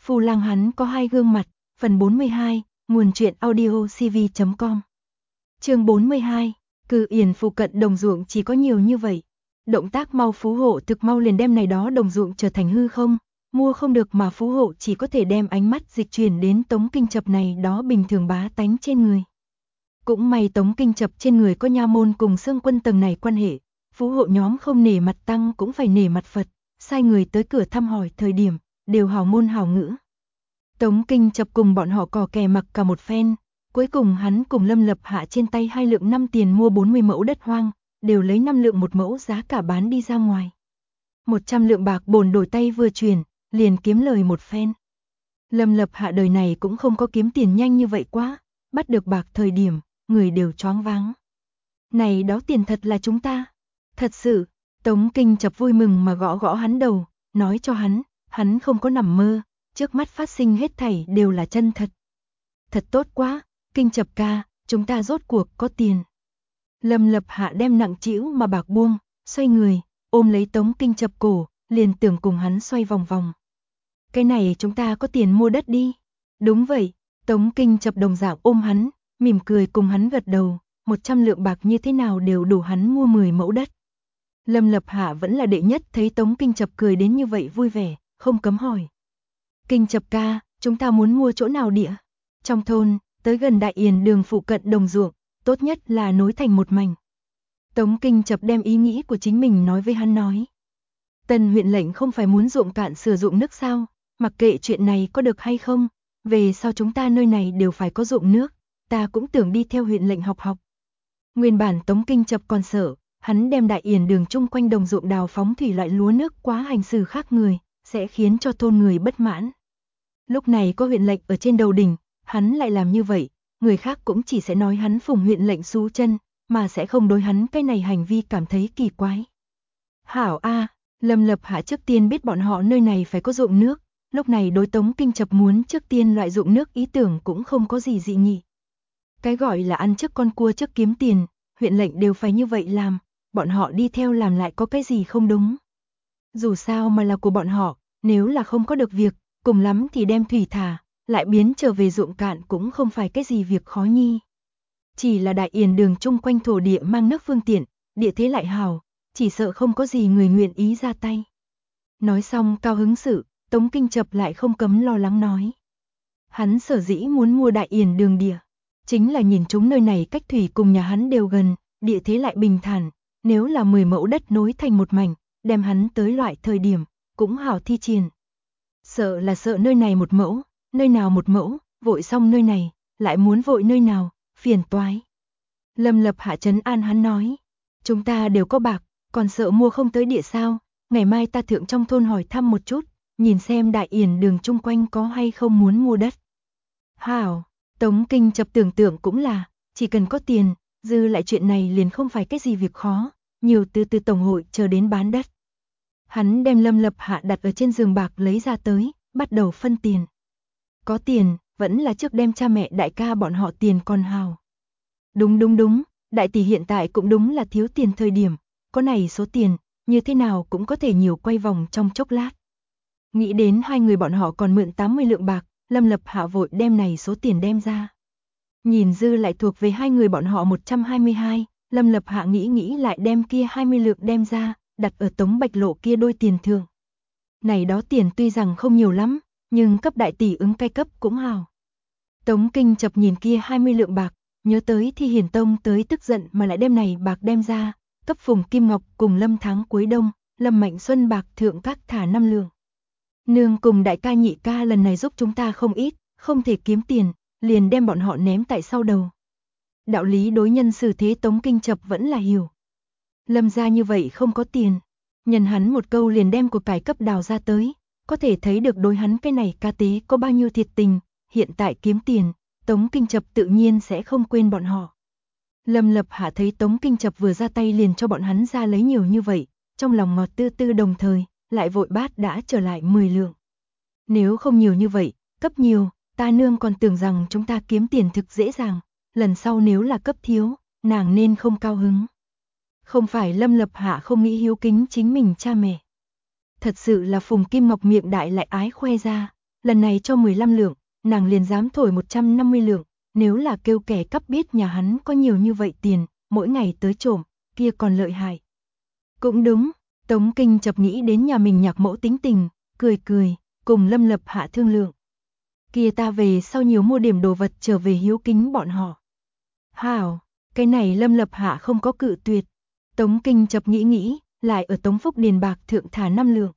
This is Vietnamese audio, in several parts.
Phu lang hắn có hai gương mặt, phần 42, nguồn truyện audio cv.com. Chương 42, Cự Yển phụ cận đồng ruộng chỉ có nhiều như vậy. Động tác mau phú hộ thực mau liền đem này đó đồng ruộng trở thành hư không, mua không được mà phú hộ chỉ có thể đem ánh mắt dịch chuyển đến Tống Kinh Chập này đó bình thường bá tánh trên người. Cũng may Tống Kinh Chập trên người có nha môn cùng xương quân tầng này quan hệ, phú hộ nhóm không nể mặt tăng cũng phải nể mặt Phật, sai người tới cửa thăm hỏi thời điểm, đều hào môn hào ngữ. Tống Kinh Chập cùng bọn họ cò kè mặc cả một phen, cuối cùng hắn cùng Lâm Lập Hạ trên tay 2 lượng 5 tiền mua 40 mẫu đất hoang, đều lấy 5 lượng một mẫu giá cả bán đi ra ngoài. 100 lượng bạc bồn đổi tay vừa chuyển, liền kiếm lời một phen. Lâm Lập Hạ đời này cũng không có kiếm tiền nhanh như vậy quá, bắt được bạc thời điểm, người đều choáng váng. Này đó tiền thật là chúng ta. Thật sự, Tống Kinh Chập vui mừng mà gõ gõ hắn đầu, nói cho hắn không có nằm mơ, trước mắt phát sinh hết thảy đều là chân thật. Thật tốt quá, Kinh Chập ca, chúng ta rốt cuộc có tiền. Lâm Lập Hạ đem nặng trĩu mà bạc buông, xoay người, ôm lấy Tống Kinh Chập cổ, liền tưởng cùng hắn xoay vòng vòng. Cái này chúng ta có tiền mua đất đi. Đúng vậy, Tống Kinh Chập đồng dạng ôm hắn, mỉm cười cùng hắn gật đầu, 100 lượng bạc như thế nào đều đủ hắn mua 10 mẫu đất. Lâm Lập Hạ vẫn là đệ nhất thấy Tống Kinh Chập cười đến như vậy vui vẻ, không cấm hỏi. Kinh Chập ca, chúng ta muốn mua chỗ nào địa? Trong thôn, tới gần Đại Yển đường phụ cận đồng ruộng, tốt nhất là nối thành một mảnh. Tống Kinh Chập đem ý nghĩ của chính mình nói với hắn nói. Tân huyện lệnh không phải muốn ruộng cạn sử dụng nước sao, mặc kệ chuyện này có được hay không, về sau chúng ta nơi này đều phải có ruộng nước, ta cũng tưởng đi theo huyện lệnh học. Nguyên bản Tống Kinh Chập còn sợ, hắn đem Đại Yển đường chung quanh đồng ruộng đào phóng thủy loại lúa nước quá hành xử khác người, sẽ khiến cho thôn người bất mãn. Lúc này có huyện lệnh ở trên đầu đỉnh, hắn lại làm như vậy, người khác cũng chỉ sẽ nói hắn phụng huyện lệnh xú chân, mà sẽ không đối hắn cái này hành vi cảm thấy kỳ quái. Hảo a, Lâm Lập Hạ trước tiên biết bọn họ nơi này phải có ruộng nước, lúc này đối Tống Kinh Chập muốn trước tiên loại ruộng nước ý tưởng cũng không có gì dị nghị. Cái gọi là ăn trước con cua trước kiếm tiền, huyện lệnh đều phải như vậy làm, bọn họ đi theo làm lại có cái gì không đúng. Dù sao mà là của bọn họ, nếu là không có được việc, cùng lắm thì đem thủy thả, lại biến trở về ruộng cạn cũng không phải cái gì việc khó nhi. Chỉ là Đại Yển đường chung quanh thổ địa mang nước phương tiện, địa thế lại hào, chỉ sợ không có gì người nguyện ý ra tay. Nói xong cao hứng sự, Tống Kinh Chập lại không cấm lo lắng nói. Hắn sở dĩ muốn mua Đại Yển đường địa, chính là nhìn chúng nơi này cách thủy cùng nhà hắn đều gần, địa thế lại bình thản, nếu là 10 mẫu đất nối thành một mảnh, đem hắn tới loại thời điểm, cũng hảo thi triển. Sợ là sợ nơi này một mẫu, nơi nào một mẫu, vội xong nơi này, lại muốn vội nơi nào, phiền toái. Lâm Lập Hạ trấn an hắn nói, chúng ta đều có bạc, còn sợ mua không tới địa sao, ngày mai ta thượng trong thôn hỏi thăm một chút, nhìn xem Đại Yển đường chung quanh có hay không muốn mua đất. Hảo, Tống Kinh Chập tưởng tượng cũng là, chỉ cần có tiền, dư lại chuyện này liền không phải cái gì việc khó, nhiều từ tổng hội chờ đến bán đất. Hắn đem Lâm Lập Hạ đặt ở trên giường bạc lấy ra tới, bắt đầu phân tiền. Có tiền, vẫn là trước đem cha mẹ đại ca bọn họ tiền còn hào. Đúng, đại tỷ hiện tại cũng đúng là thiếu tiền thời điểm, có này số tiền, như thế nào cũng có thể nhiều quay vòng trong chốc lát. Nghĩ đến hai người bọn họ còn mượn 80 lượng bạc, Lâm Lập Hạ vội đem này số tiền đem ra. Nhìn dư lại thuộc về hai người bọn họ 122, Lâm Lập Hạ nghĩ lại đem kia 20 lượng đem ra, đặt ở Tống Bạch Lộ kia đôi tiền thường. Này đó tiền tuy rằng không nhiều lắm, nhưng cấp đại tỷ ứng cai cấp cũng hào. Tống Kinh Chập nhìn kia 20 lượng bạc, nhớ tới Thi Hiển Tông tới tức giận mà lại đem này bạc đem ra, cấp Phùng Kim Ngọc cùng Lâm Tháng cuối đông, Lâm Mạnh Xuân bạc thượng các thả 5 lượng. Nương cùng đại ca nhị ca lần này giúp chúng ta không ít, không thể kiếm tiền, liền đem bọn họ ném tại sau đầu. Đạo lý đối nhân xử thế Tống Kinh Chập vẫn là hiểu. Lâm gia như vậy không có tiền, nhân hắn một câu liền đem của cải cấp đào ra tới, có thể thấy được đối hắn cái này ca tế có bao nhiêu thiệt tình, hiện tại kiếm tiền, Tống Kinh Chập tự nhiên sẽ không quên bọn họ. Lâm Lập Hạ thấy Tống Kinh Chập vừa ra tay liền cho bọn hắn ra lấy nhiều như vậy, trong lòng ngọt tư đồng thời, lại vội bát đã trở lại 10 lượng. Nếu không nhiều như vậy, cấp nhiều, ta nương còn tưởng rằng chúng ta kiếm tiền thực dễ dàng, lần sau nếu là cấp thiếu, nàng nên không cao hứng. Không phải Lâm Lập Hạ không nghĩ hiếu kính chính mình cha mẹ. Thật sự là Phùng Kim Ngọc miệng đại lại ái khoe ra, lần này cho 15 lượng, nàng liền dám thổi 150 lượng, nếu là kêu kẻ cắp biết nhà hắn có nhiều như vậy tiền, mỗi ngày tới trộm, kia còn lợi hại. Cũng đúng, Tống Kinh chập nghĩ đến nhà mình nhạc mẫu tính tình, cười cười, cùng Lâm Lập Hạ thương lượng. Kia ta về sau nhiều mua điểm đồ vật trở về hiếu kính bọn họ. Hảo, cái này Lâm Lập Hạ không có cự tuyệt. Tống Kinh chập nghĩ, lại ở Tống Phúc Điền bạc thượng thả 5 lượng.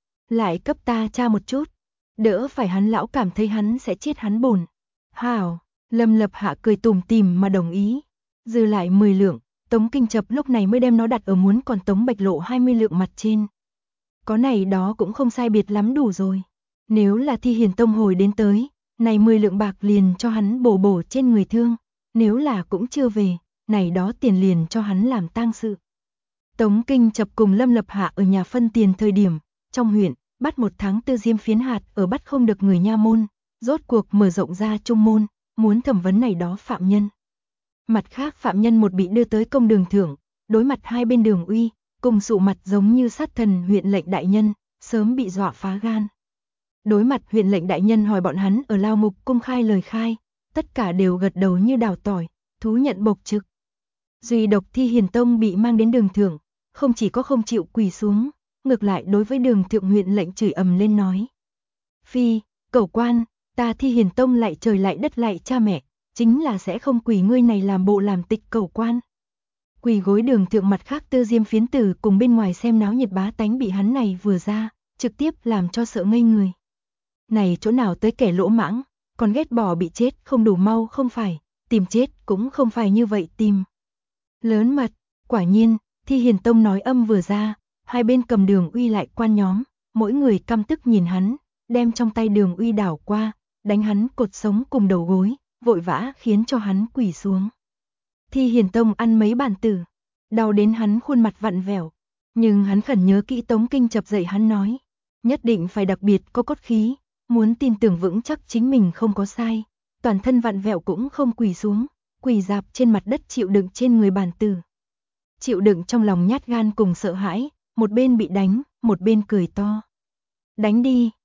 Lại cấp ta tra một chút, đỡ phải hắn lão cảm thấy hắn sẽ chết hắn bồn. Hảo, Lâm Lập Hạ cười tủm tỉm mà đồng ý. Dư lại 10 lượng, Tống Kinh chập lúc này mới đem nó đặt ở muốn còn Tống Bạch Lộ 20 lượng mặt trên. Có này đó cũng không sai biệt lắm đủ rồi. Nếu là Thi Hiền Tông hồi đến tới, này 10 lượng bạc liền cho hắn bổ trên người thương. Nếu là cũng chưa về, này đó tiền liền cho hắn làm tang sự. Tống Kinh chập cùng Lâm Lập Hạ ở nhà phân tiền thời điểm, trong huyện, bắt 1 tháng tư diêm phiến hạt ở bắt không được người nha môn, rốt cuộc mở rộng ra trung môn, muốn thẩm vấn này đó phạm nhân. Mặt khác phạm nhân một bị đưa tới công đường thưởng, đối mặt hai bên đường uy, cùng sụ mặt giống như sát thần huyện lệnh đại nhân, sớm bị dọa phá gan. Đối mặt huyện lệnh đại nhân hỏi bọn hắn ở lao ngục cung khai lời khai, tất cả đều gật đầu như đào tỏi, thú nhận bộc trực. Duy độc Thi Hiền Tông bị mang đến đường thưởng, không chỉ có không chịu quỳ xuống, ngược lại đối với đường thượng huyện lệnh chửi ầm lên nói. Phi, cẩu quan, ta Thi Hiền Tông lại trời lại đất lại cha mẹ, chính là sẽ không quỳ ngươi này làm bộ làm tịch cẩu quan. Quỳ gối đường thượng mặt khác tư diêm phiến tử cùng bên ngoài xem náo nhiệt bá tánh bị hắn này vừa ra, trực tiếp làm cho sợ ngây người. Này chỗ nào tới kẻ lỗ mãng, còn ghét bỏ bị chết không đủ mau không phải, tìm chết cũng không phải như vậy tìm. Lớn mật, quả nhiên, Thi Hiền Tông nói âm vừa ra, hai bên cầm đường uy lại quan nhóm, mỗi người căm tức nhìn hắn, đem trong tay đường uy đảo qua, đánh hắn cột sống cùng đầu gối, vội vã khiến cho hắn quỳ xuống. Thi Hiền Tông ăn mấy bàn tử, đau đến hắn khuôn mặt vặn vẹo, nhưng hắn khẩn nhớ kỹ Tống Kinh chập dạy hắn nói, nhất định phải đặc biệt có cốt khí, muốn tin tưởng vững chắc chính mình không có sai, toàn thân vặn vẹo cũng không quỳ xuống, quỳ dạp trên mặt đất chịu đựng trên người bàn tử. Chịu đựng trong lòng nhát gan cùng sợ hãi, một bên bị đánh, một bên cười to. Đánh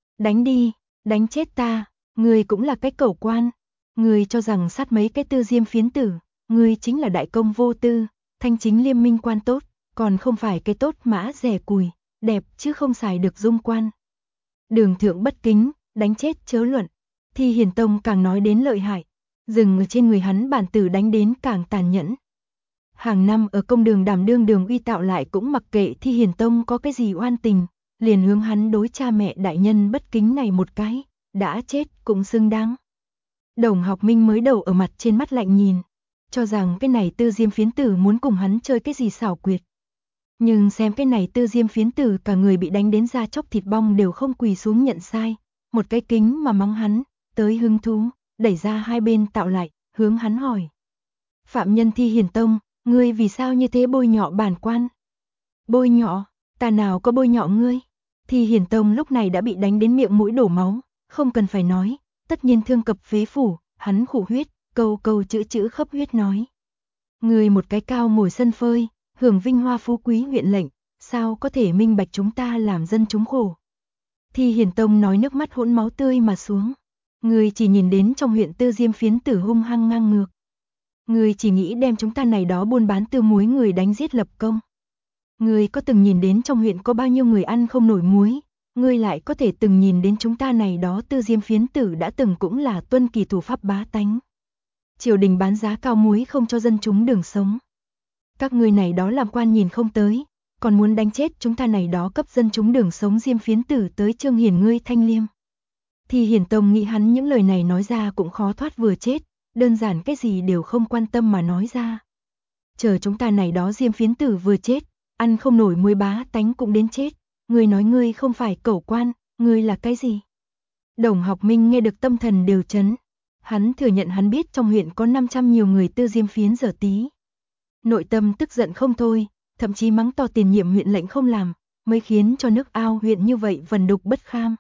đi, đánh chết ta, ngươi cũng là cái cẩu quan, ngươi cho rằng sát mấy cái tư diêm phiến tử, ngươi chính là đại công vô tư, thanh chính liêm minh quan tốt, còn không phải cái tốt mã rẻ cùi, đẹp chứ không xài được dung quan. Đường thượng bất kính, đánh chết chớ luận, Thi Hiền Tông càng nói đến lợi hại, dừng ở trên người hắn bản tử đánh đến càng tàn nhẫn. Hàng năm ở công đường đảm đương đường uy tạo lại cũng mặc kệ Thi Hiền Tông có cái gì oan tình, liền hướng hắn đối cha mẹ đại nhân bất kính này một cái, đã chết cũng xứng đáng. Đồng Học Minh mới đầu ở mặt trên mắt lạnh nhìn, cho rằng cái này tư diêm phiến tử muốn cùng hắn chơi cái gì xảo quyệt. Nhưng xem cái này tư diêm phiến tử cả người bị đánh đến da chóc thịt bong đều không quỳ xuống nhận sai, một cái kính mà mắng hắn, tới hứng thú, đẩy ra hai bên tạo lại, hướng hắn hỏi. Phạm nhân Thi Hiền Tông, ngươi vì sao như thế bôi nhọ bản quan? Bôi nhọ, ta nào có bôi nhọ ngươi? Thi Hiền Tông lúc này đã bị đánh đến miệng mũi đổ máu, không cần phải nói, tất nhiên thương cập phế phủ, hắn khủ huyết, câu chữ khấp huyết nói. Ngươi một cái cao ngồi sân phơi, hưởng vinh hoa phú quý huyện lệnh, sao có thể minh bạch chúng ta làm dân chúng khổ? Thi Hiền Tông nói nước mắt hỗn máu tươi mà xuống. Ngươi chỉ nhìn đến trong huyện tư diêm phiến tử hung hăng ngang ngược. Ngươi chỉ nghĩ đem chúng ta này đó buôn bán tiêu muối người đánh giết lập công. Ngươi có từng nhìn đến trong huyện có bao nhiêu người ăn không nổi muối, ngươi lại có thể từng nhìn đến chúng ta này đó tư diêm phiến tử đã từng cũng là tuân kỳ thủ pháp bá tánh. Triều đình bán giá cao muối không cho dân chúng đường sống. Các ngươi này đó làm quan nhìn không tới, còn muốn đánh chết chúng ta này đó cấp dân chúng đường sống diêm phiến tử tới trương hiển ngươi thanh liêm. Thì Hiền Tông nghĩ hắn những lời này nói ra cũng khó thoát vừa chết, đơn giản cái gì đều không quan tâm mà nói ra. Chờ chúng ta này đó diêm phiến tử vừa chết, ăn không nổi muối bá tánh cũng đến chết, ngươi nói ngươi không phải cẩu quan, ngươi là cái gì? Đồng Học Minh nghe được tâm thần đều chấn, hắn thừa nhận hắn biết trong huyện có 500 nhiều người tư diêm phiến giờ tí. Nội tâm tức giận không thôi, thậm chí mắng to tiền nhiệm huyện lệnh không làm, mới khiến cho nước Ao huyện như vậy vần đục bất kham.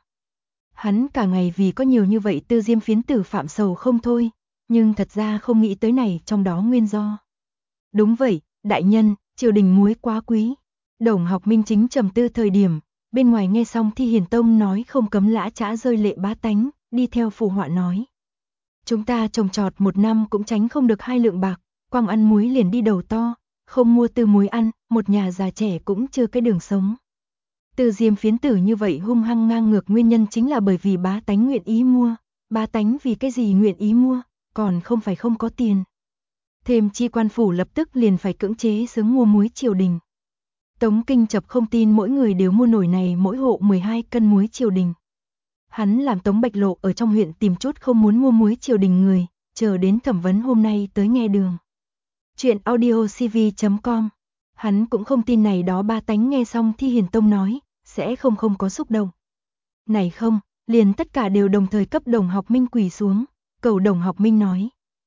Hắn cả ngày vì có nhiều như vậy tư diêm phiến tử phạm sầu không thôi, nhưng thật ra không nghĩ tới này trong đó nguyên do. Đúng vậy, đại nhân, triều đình muối quá quý. Đồng Học Minh chính trầm tư thời điểm, bên ngoài nghe xong Thi Hiền Tông nói không cấm lã chã rơi lệ bá tánh, đi theo phụ họa nói. Chúng ta trồng trọt một năm cũng tránh không được 2 lượng bạc, quăng ăn muối liền đi đầu to, không mua Tư muối ăn, một nhà già trẻ cũng chưa cái đường sống. Tư Diêm phiến tử như vậy hung hăng ngang ngược nguyên nhân chính là bởi vì bá tánh nguyện ý mua, bá tánh vì cái gì nguyện ý mua, còn không phải không có tiền. Thêm chi quan phủ lập tức liền phải cưỡng chế xướng mua muối triều đình. Tống Kinh Chập không tin mỗi người đều mua nổi này mỗi hộ 12 cân muối triều đình. Hắn làm Tống Bạch Lộ ở trong huyện tìm chút không muốn mua muối triều đình người, chờ đến thẩm vấn hôm nay tới nghe đường. Chuyện audiocv.com. Hắn cũng không tin này đó ba tánh nghe xong Thi Hiền Tông nói, sẽ không có xúc động. Này không, liền tất cả đều đồng thời cấp Đồng Học Minh quỳ xuống, cầu Đồng Học Minh nói.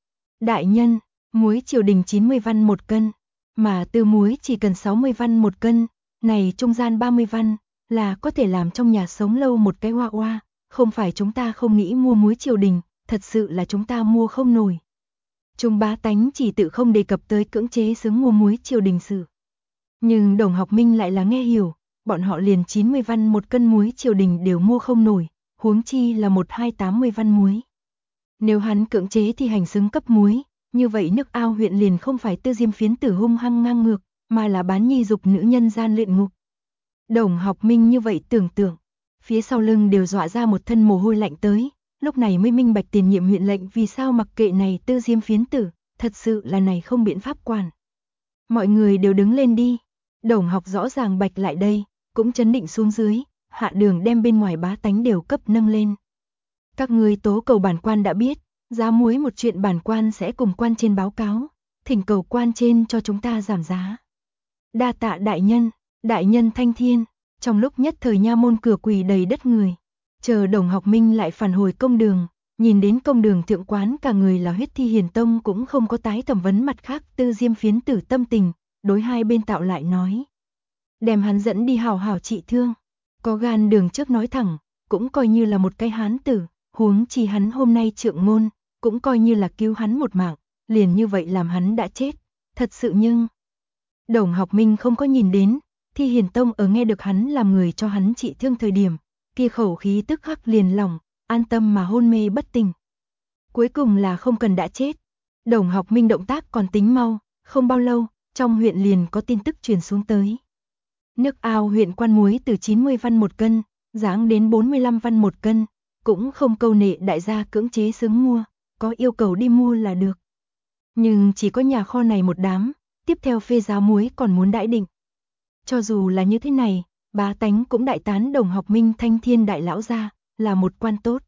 Đại nhân, muối triều đình 90 văn một cân, mà Tư muối chỉ cần 60 văn một cân, này trung gian 30 văn, là có thể làm trong nhà sống lâu một cái hoa hoa, không phải chúng ta không nghĩ mua muối triều đình, thật sự là chúng ta mua không nổi. Trung bá tánh chỉ tự không đề cập tới cưỡng chế xướng mua muối triều đình sự. Nhưng Đồng Học Minh lại là nghe hiểu, bọn họ liền 90 văn một cân muối triều đình đều mua không nổi, huống chi là 1280 văn muối. Nếu hắn cưỡng chế thì hành xứng cấp muối, như vậy nước Ao huyện liền không phải Tư Diêm phiến tử hung hăng ngang ngược, mà là bán nhi dục nữ nhân gian luyện ngục. Đồng Học Minh như vậy tưởng tượng, phía sau lưng đều dọa ra một thân mồ hôi lạnh tới, lúc này mới minh bạch tiền nhiệm huyện lệnh vì sao mặc kệ này Tư Diêm phiến tử, thật sự là này không biện pháp quản. Mọi người đều đứng lên đi, Đồng Học rõ ràng bạch lại đây, cũng chấn định xuống dưới, hạ đường đem bên ngoài bá tánh đều cấp nâng lên. Các ngươi tố cầu bản quan đã biết, giá muối một chuyện bản quan sẽ cùng quan trên báo cáo, thỉnh cầu quan trên cho chúng ta giảm giá. Đa tạ đại nhân thanh thiên, trong lúc nhất thời nha môn cửa quỳ đầy đất người, chờ Đồng Học Minh lại phản hồi công đường, nhìn đến công đường thượng quán cả người là huyết Thi Hiền Tông cũng không có tái thẩm vấn mặt khác Tư Diêm phiến tử tâm tình, đối hai bên tạo lại nói. Đem hắn dẫn đi hào hào trị thương, có gan đường trước nói thẳng, cũng coi như là một cái hán tử, huống chi hắn hôm nay trượng ngôn, cũng coi như là cứu hắn một mạng, liền như vậy làm hắn đã chết, thật sự nhưng... Đồng Học Minh không có nhìn đến, Thi Hiền Tông ở nghe được hắn làm người cho hắn trị thương thời điểm, kia khẩu khí tức khắc liền lỏng, an tâm mà hôn mê bất tỉnh. Cuối cùng là không cần đã chết. Đồng Học Minh động tác còn tính mau, không bao lâu, trong huyện liền có tin tức truyền xuống tới. Nước Ao huyện quan muối từ 90 văn một cân, giáng đến 45 văn một cân, cũng không câu nệ đại gia cưỡng chế xứng mua, có yêu cầu đi mua là được. Nhưng chỉ có nhà kho này một đám, tiếp theo phê giá muối còn muốn đãi định. Cho dù là như thế này, bá tánh cũng đại tán Đồng Học Minh thanh thiên đại lão gia, là một quan tốt.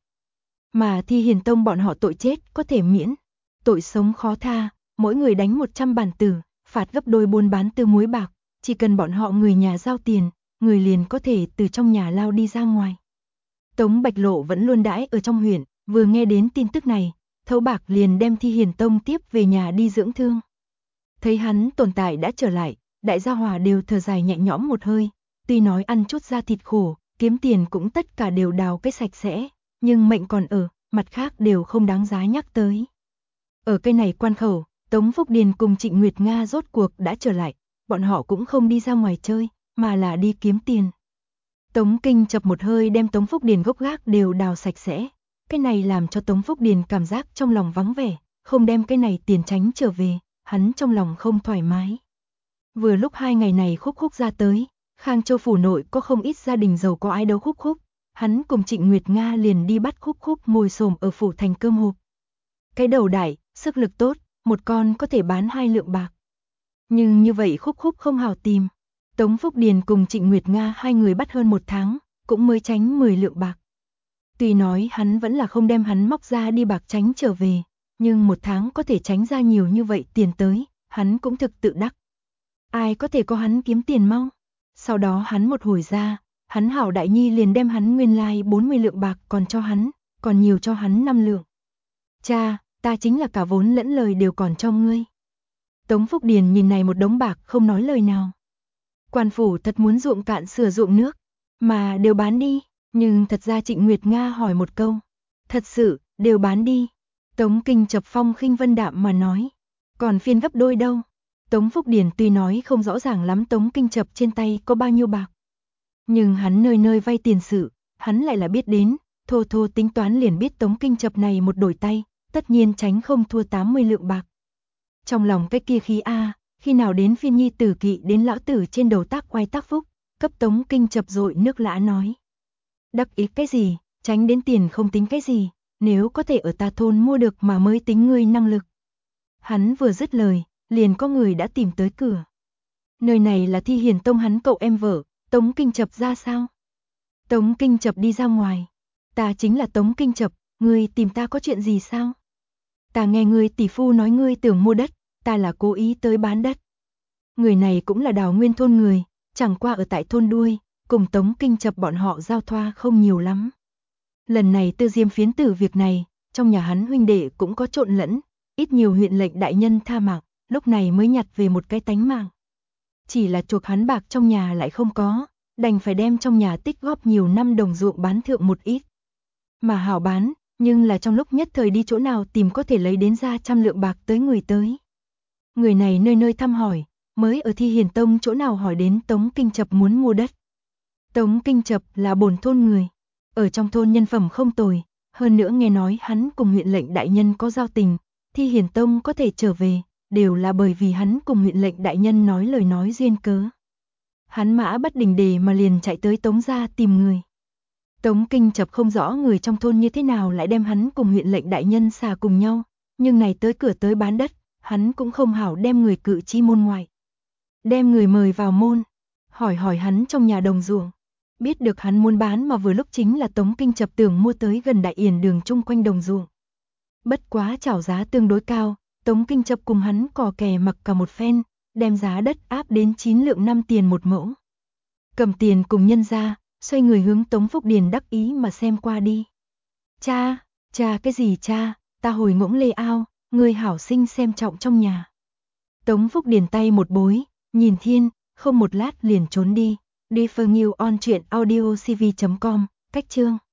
Mà Thi Hiền Tông bọn họ tội chết có thể miễn, tội sống khó tha, mỗi người đánh 100 bản tử, phạt gấp đôi buôn bán tư muối bạc, chỉ cần bọn họ người nhà giao tiền, người liền có thể từ trong nhà lao đi ra ngoài. Tống Bạch Lộ vẫn luôn đãi ở trong huyện, vừa nghe đến tin tức này, thấu bạc liền đem Thi Hiền Tông tiếp về nhà đi dưỡng thương. Thấy hắn tồn tại đã trở lại, đại gia hòa đều thở dài nhẹ nhõm một hơi, tuy nói ăn chút da thịt khổ, kiếm tiền cũng tất cả đều đào cái sạch sẽ, nhưng mệnh còn ở, mặt khác đều không đáng giá nhắc tới. Ở cái này quan khẩu, Tống Phúc Điền cùng Trịnh Nguyệt Nga rốt cuộc đã trở lại, bọn họ cũng không đi ra ngoài chơi, mà là đi kiếm tiền. Tống Kinh Chập một hơi đem Tống Phúc Điền gốc gác đều đào sạch sẽ, cái này làm cho Tống Phúc Điền cảm giác trong lòng vắng vẻ, không đem cái này tiền tránh trở về, hắn trong lòng không thoải mái. Vừa lúc 2 ngày này Khúc Khúc ra tới, Khang Châu phủ nội có không ít gia đình giàu có ái đấu Khúc Khúc, hắn cùng Trịnh Nguyệt Nga liền đi bắt Khúc Khúc ngồi xổm ở phủ thành cơm hộp. Cái đầu đại, sức lực tốt, một con có thể bán 2 lượng bạc. Nhưng như vậy Khúc Khúc không hào tìm. Tống Phúc Điền cùng Trịnh Nguyệt Nga hai người bắt hơn 1 tháng, cũng mới tránh 10 lượng bạc. Tuy nói hắn vẫn là không đem hắn móc ra đi bạc tránh trở về, nhưng 1 tháng có thể tránh ra nhiều như vậy tiền tới, hắn cũng thực tự đắc. Ai có thể có hắn kiếm tiền mau? Sau đó hắn một hồi ra, hắn hảo đại nhi liền đem hắn nguyên lai 40 lượng bạc còn cho hắn, còn nhiều cho hắn 5 lượng. Cha, ta chính là cả vốn lẫn lời đều còn cho ngươi. Tống Phúc Điền nhìn này một đống bạc không nói lời nào. Quan phủ thật muốn ruộng cạn sửa ruộng nước, mà đều bán đi, nhưng thật ra Trịnh Nguyệt Nga hỏi một câu. Thật sự, đều bán đi. Tống Kinh Chập phong khinh vân đạm mà nói. Còn phiên gấp đôi đâu. Tống Phúc Điền tuy nói không rõ ràng lắm Tống Kinh Chập trên tay có bao nhiêu bạc. Nhưng hắn nơi nơi vay tiền sự, hắn lại là biết đến, thô thô tính toán liền biết Tống Kinh Chập này một đổi tay, tất nhiên tránh không thua 80 lượng bạc. Trong lòng cái kia khí a, khi nào đến phiên nhi tử kỵ đến lão tử trên đầu tác oai tác phúc, cấp Tống Kinh Chập dội nước lã nói. Đắc ý cái gì, tránh đến tiền không tính cái gì, nếu có thể ở ta thôn mua được mà mới tính ngươi năng lực. Hắn vừa dứt lời, liền có người đã tìm tới cửa. Nơi này là Thi Hiền Tông hắn cậu em vợ, Tống Kinh Chập ra sao? Tống Kinh Chập đi ra ngoài. Ta chính là Tống Kinh Chập, ngươi tìm ta có chuyện gì sao? Ta nghe ngươi tỷ phu nói ngươi tưởng mua đất, ta là cố ý tới bán đất. Người này cũng là Đào Nguyên thôn người, chẳng qua ở tại thôn đuôi, cùng Tống Kinh Chập bọn họ giao thoa không nhiều lắm. Lần này Tư Diêm phiến tử việc này, trong nhà hắn huynh đệ cũng có trộn lẫn, ít nhiều huyện lệnh đại nhân tha mạng, lúc này mới nhặt về một cái tánh mạng. Chỉ là chuộc hắn bạc trong nhà lại không có, đành phải đem trong nhà tích góp nhiều năm đồng ruộng bán thượng một ít. Mà hảo bán, nhưng là trong lúc nhất thời đi chỗ nào tìm có thể lấy đến ra 100 lượng bạc tới người tới. Người này nơi nơi thăm hỏi, mới ở Thi Hiền Tông chỗ nào hỏi đến Tống Kinh Chập muốn mua đất. Tống Kinh Chập là bổn thôn người, ở trong thôn nhân phẩm không tồi, hơn nữa nghe nói hắn cùng huyện lệnh đại nhân có giao tình, Thi Hiền Tông có thể trở về, đều là bởi vì hắn cùng huyện lệnh đại nhân nói lời nói duyên cớ. Hắn mã bất đình đề mà liền chạy tới Tống gia tìm người. Tống Kinh Chập không rõ người trong thôn như thế nào lại đem hắn cùng huyện lệnh đại nhân xà cùng nhau, nhưng này tới cửa tới bán đất, hắn cũng không hảo đem người cự chi môn ngoài. Đem người mời vào môn, hỏi hắn trong nhà đồng ruộng. Biết được hắn muốn bán mà vừa lúc chính là Tống Kinh Chập tưởng mua tới gần Đại Yển đường chung quanh đồng ruộng. Bất quá chảo giá tương đối cao, Tống Kinh Chập cùng hắn cò kè mặc cả một phen, đem giá đất áp đến 9 lượng 5 tiền một mẫu. Cầm tiền cùng nhân ra, xoay người hướng Tống Phúc Điền đắc ý mà xem qua đi. Cha cái gì cha, ta hồi ngỗng lê ao, người hảo sinh xem trọng trong nhà. Tống Phúc Điền tay một bối, nhìn thiên, không một lát liền trốn đi. Đi for new on truyện audio cv.com, cách chương.